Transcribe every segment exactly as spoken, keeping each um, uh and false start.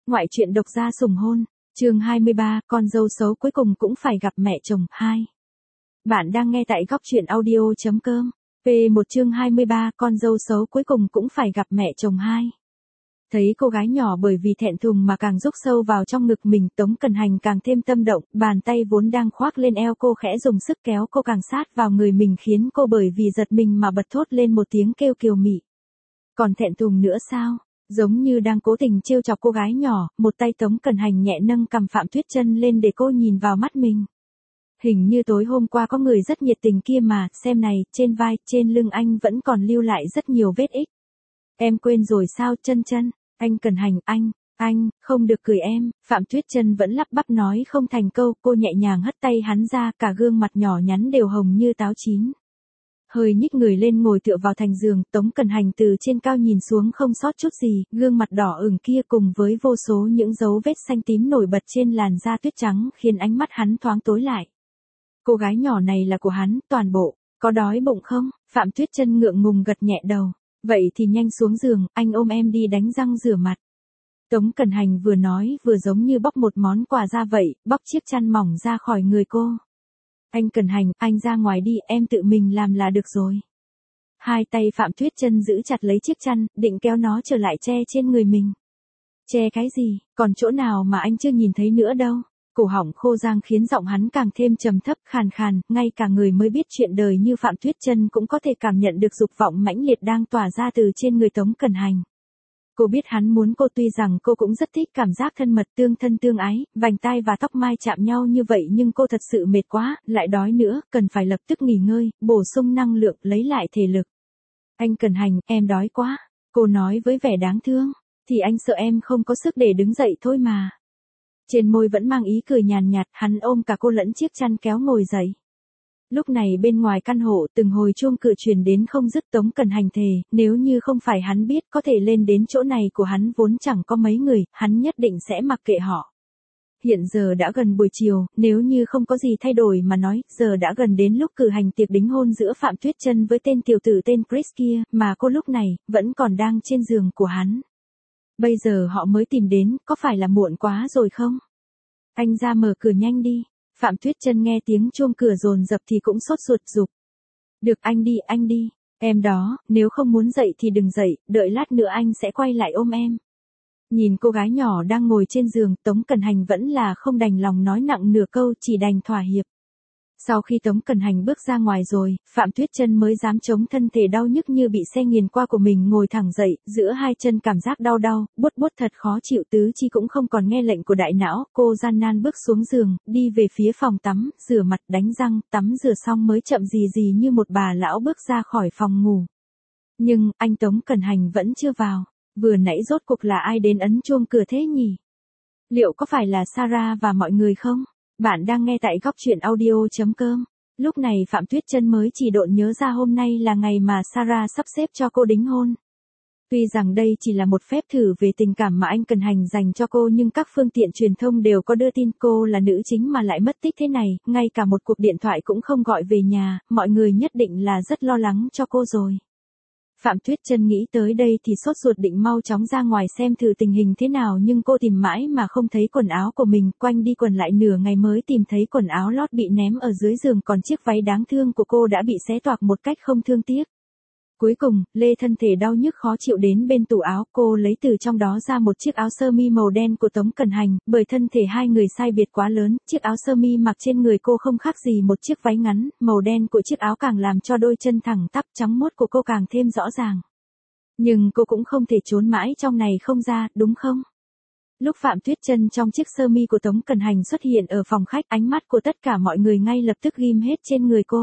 Ngoại truyện độc gia sủng hôn, chương hai mươi ba, con dâu xấu cuối cùng cũng phải gặp mẹ chồng, hai. Bạn đang nghe tại góc truyện audio chấm com. Về một chương hai mươi ba, con dâu xấu cuối cùng cũng phải gặp mẹ chồng, hai. Thấy cô gái nhỏ bởi vì thẹn thùng mà càng rúc sâu vào trong ngực mình, Tống Cần Hành càng thêm tâm động, bàn tay vốn đang khoác lên eo cô khẽ dùng sức kéo cô càng sát vào người mình khiến cô bởi vì giật mình mà bật thốt lên một tiếng kêu kiều mị. Còn thẹn thùng nữa sao? Giống như đang cố tình trêu chọc cô gái nhỏ, một tay Tống Cần Hành nhẹ nâng cằm Phạm Tuyết Chân lên để cô nhìn vào mắt mình. Hình như tối hôm qua có người rất nhiệt tình kia mà, xem này, trên vai, trên lưng anh vẫn còn lưu lại rất nhiều vết ích. Em quên rồi sao, Chân Chân? Anh Cần Hành, anh, anh, không được cười em, Phạm Tuyết Chân vẫn lắp bắp nói không thành câu, cô nhẹ nhàng hất tay hắn ra, cả gương mặt nhỏ nhắn đều hồng như táo chín. Hơi nhích người lên ngồi tựa vào thành giường, Tống Cần Hành từ trên cao nhìn xuống không sót chút gì, gương mặt đỏ ửng kia cùng với vô số những dấu vết xanh tím nổi bật trên làn da tuyết trắng khiến ánh mắt hắn thoáng tối lại. Cô gái nhỏ này là của hắn, toàn bộ, có đói bụng không? Phạm Tuyết Chân ngượng ngùng gật nhẹ đầu, vậy thì nhanh xuống giường, anh ôm em đi đánh răng rửa mặt. Tống Cần Hành vừa nói vừa giống như bóc một món quà ra vậy, bóc chiếc chăn mỏng ra khỏi người cô. Anh Cần Hành, anh ra ngoài đi, em tự mình làm là được rồi. Hai tay Phạm Tuyết Chân giữ chặt lấy chiếc chăn, định kéo nó trở lại che trên người mình. Che cái gì, còn chỗ nào mà anh chưa nhìn thấy nữa đâu. Cổ họng khô rang khiến giọng hắn càng thêm trầm thấp khàn khàn, ngay cả người mới biết chuyện đời như Phạm Tuyết Chân cũng có thể cảm nhận được dục vọng mãnh liệt đang tỏa ra từ trên người Tống Cần Hành. Cô biết hắn muốn cô, tuy rằng cô cũng rất thích cảm giác thân mật tương thân tương ái, vành tai và tóc mai chạm nhau như vậy, nhưng cô thật sự mệt quá, lại đói nữa, cần phải lập tức nghỉ ngơi, bổ sung năng lượng, lấy lại thể lực. Anh Cần Hành, em đói quá, cô nói với vẻ đáng thương, thì anh sợ em không có sức để đứng dậy thôi mà. Trên môi vẫn mang ý cười nhàn nhạt, hắn ôm cả cô lẫn chiếc chăn kéo ngồi dậy. Lúc này bên ngoài căn hộ từng hồi chuông cửa truyền đến không dứt. Tống Cần Hành thề, nếu như không phải hắn biết có thể lên đến chỗ này của hắn vốn chẳng có mấy người, hắn nhất định sẽ mặc kệ họ. Hiện giờ đã gần buổi chiều, nếu như không có gì thay đổi mà nói, giờ đã gần đến lúc cử hành tiệc đính hôn giữa Phạm Tuyết Chân với tên tiểu tử tên Chris kia, mà cô lúc này vẫn còn đang trên giường của hắn. Bây giờ họ mới tìm đến, có phải là muộn quá rồi không? Anh ra mở cửa nhanh đi. Phạm Tuyết Chân nghe tiếng chuông cửa dồn dập thì cũng sốt ruột giục. Được, anh đi, anh đi. Em đó, nếu không muốn dậy thì đừng dậy, đợi lát nữa anh sẽ quay lại ôm em. Nhìn cô gái nhỏ đang ngồi trên giường, Tống Cần Hành vẫn là không đành lòng nói nặng nửa câu, chỉ đành thỏa hiệp. Sau khi Tống Cần Hành bước ra ngoài rồi, Phạm Tuyết Chân mới dám chống thân thể đau nhức như bị xe nghiền qua của mình ngồi thẳng dậy, giữa hai chân cảm giác đau đau, buốt buốt thật khó chịu, tứ chi cũng không còn nghe lệnh của đại não, cô gian nan bước xuống giường, đi về phía phòng tắm, rửa mặt, đánh răng, tắm rửa xong mới chậm gì gì như một bà lão bước ra khỏi phòng ngủ. Nhưng, anh Tống Cần Hành vẫn chưa vào, vừa nãy rốt cuộc là ai đến ấn chuông cửa thế nhỉ? Liệu có phải là Sarah và mọi người không? Bạn đang nghe tại góc truyện audio chấm com. Lúc này Phạm Tuyết Chân mới chỉ độn nhớ ra hôm nay là ngày mà Sarah sắp xếp cho cô đính hôn. Tuy rằng đây chỉ là một phép thử về tình cảm mà anh Cần Hành dành cho cô, nhưng các phương tiện truyền thông đều có đưa tin cô là nữ chính mà lại mất tích thế này, ngay cả một cuộc điện thoại cũng không gọi về nhà, mọi người nhất định là rất lo lắng cho cô rồi. Phạm Tuyết Chân nghĩ tới đây thì sốt ruột định mau chóng ra ngoài xem thử tình hình thế nào, nhưng cô tìm mãi mà không thấy quần áo của mình, quanh đi quẩn lại nửa ngày mới tìm thấy quần áo lót bị ném ở dưới giường, còn chiếc váy đáng thương của cô đã bị xé toạc một cách không thương tiếc. Cuối cùng, lê thân thể đau nhức khó chịu đến bên tủ áo, cô lấy từ trong đó ra một chiếc áo sơ mi màu đen của Tống Cần Hành, bởi thân thể hai người sai biệt quá lớn, chiếc áo sơ mi mặc trên người cô không khác gì một chiếc váy ngắn, màu đen của chiếc áo càng làm cho đôi chân thẳng tắp trắng muốt của cô càng thêm rõ ràng. Nhưng cô cũng không thể trốn mãi trong này không ra, đúng không? Lúc Phạm Tuyết Chân trong chiếc sơ mi của Tống Cần Hành xuất hiện ở phòng khách, ánh mắt của tất cả mọi người ngay lập tức ghim hết trên người cô.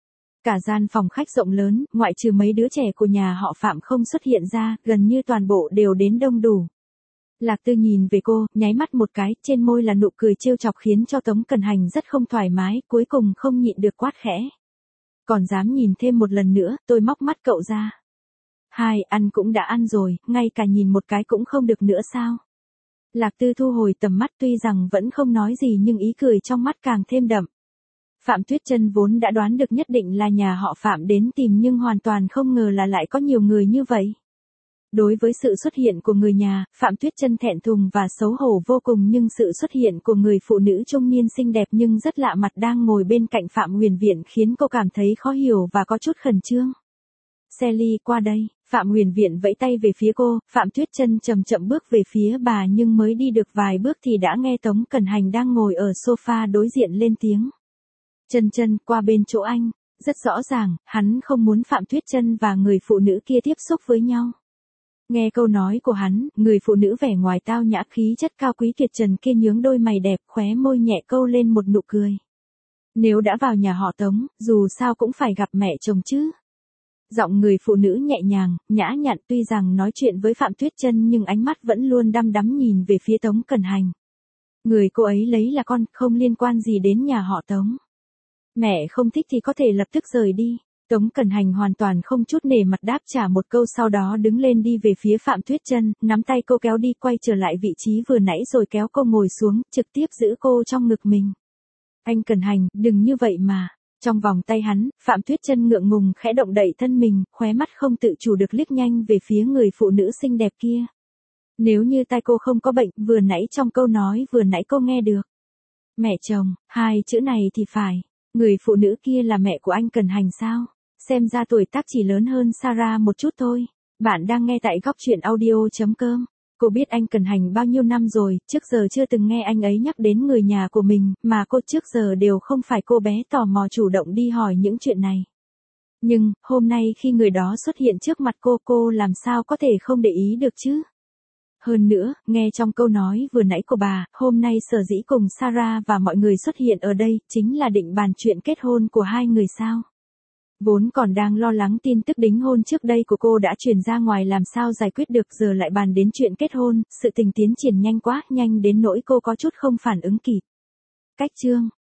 Cả gian phòng khách rộng lớn, ngoại trừ mấy đứa trẻ của nhà họ Phạm không xuất hiện ra, gần như toàn bộ đều đến đông đủ. Lạc Tư nhìn về cô, nháy mắt một cái, trên môi là nụ cười trêu chọc khiến cho Tống Cần Hành rất không thoải mái, cuối cùng không nhịn được quát khẽ. Còn dám nhìn thêm một lần nữa, tôi móc mắt cậu ra. Hai, ăn cũng đã ăn rồi, ngay cả nhìn một cái cũng không được nữa sao? Lạc Tư thu hồi tầm mắt, tuy rằng vẫn không nói gì nhưng ý cười trong mắt càng thêm đậm. Phạm Tuyết Chân vốn đã đoán được nhất định là nhà họ Phạm đến tìm, nhưng hoàn toàn không ngờ là lại có nhiều người như vậy. Đối với sự xuất hiện của người nhà, Phạm Tuyết Chân thẹn thùng và xấu hổ vô cùng, nhưng sự xuất hiện của người phụ nữ trung niên xinh đẹp nhưng rất lạ mặt đang ngồi bên cạnh Phạm Huyền Viện khiến cô cảm thấy khó hiểu và có chút khẩn trương. Sally, qua đây. Phạm Huyền Viện vẫy tay về phía cô, Phạm Tuyết Chân chậm chậm bước về phía bà nhưng mới đi được vài bước thì đã nghe Tống Cẩn Hành đang ngồi ở sofa đối diện lên tiếng. Chân Chân, qua bên chỗ anh. Rất rõ ràng, hắn không muốn Phạm Tuyết Chân và người phụ nữ kia tiếp xúc với nhau. Nghe câu nói của hắn, người phụ nữ vẻ ngoài tao nhã khí chất cao quý tuyệt trần kia nhướng đôi mày đẹp, khóe môi nhẹ câu lên một nụ cười. Nếu đã vào nhà họ Tống, dù sao cũng phải gặp mẹ chồng chứ. Giọng người phụ nữ nhẹ nhàng, nhã nhặn, tuy rằng nói chuyện với Phạm Tuyết Chân nhưng ánh mắt vẫn luôn đăm đắm nhìn về phía Tống Cẩn Hành. Người cô ấy lấy là con, không liên quan gì đến nhà họ Tống. Mẹ không thích thì có thể lập tức rời đi. Tống Cẩn Hành hoàn toàn không chút nể mặt đáp trả một câu, sau đó đứng lên đi về phía Phạm Tuyết Chân, nắm tay cô kéo đi, quay trở lại vị trí vừa nãy rồi kéo cô ngồi xuống, trực tiếp giữ cô trong ngực mình. Anh Cẩn Hành, đừng như vậy mà. Trong vòng tay hắn, Phạm Tuyết Chân ngượng ngùng khẽ động đậy thân mình, khóe mắt không tự chủ được liếc nhanh về phía người phụ nữ xinh đẹp kia. Nếu như tai cô không có bệnh, vừa nãy trong câu nói vừa nãy cô nghe được. Mẹ chồng, hai chữ này thì phải. Người phụ nữ kia là mẹ của anh Cẩn Hành sao? Xem ra tuổi tác chỉ lớn hơn Sarah một chút thôi. Bạn đang nghe tại góc truyện audio chấm com. Cô biết anh Cẩn Hành bao nhiêu năm rồi, trước giờ chưa từng nghe anh ấy nhắc đến người nhà của mình, mà cô trước giờ đều không phải cô bé tò mò chủ động đi hỏi những chuyện này. Nhưng, hôm nay khi người đó xuất hiện trước mặt cô, cô làm sao có thể không để ý được chứ? Hơn nữa, nghe trong câu nói vừa nãy của bà, hôm nay sở dĩ cùng Sarah và mọi người xuất hiện ở đây, chính là định bàn chuyện kết hôn của hai người sao? Vốn còn đang lo lắng tin tức đính hôn trước đây của cô đã truyền ra ngoài làm sao giải quyết được, giờ lại bàn đến chuyện kết hôn, sự tình tiến triển nhanh quá, nhanh đến nỗi cô có chút không phản ứng kịp. Cách chương,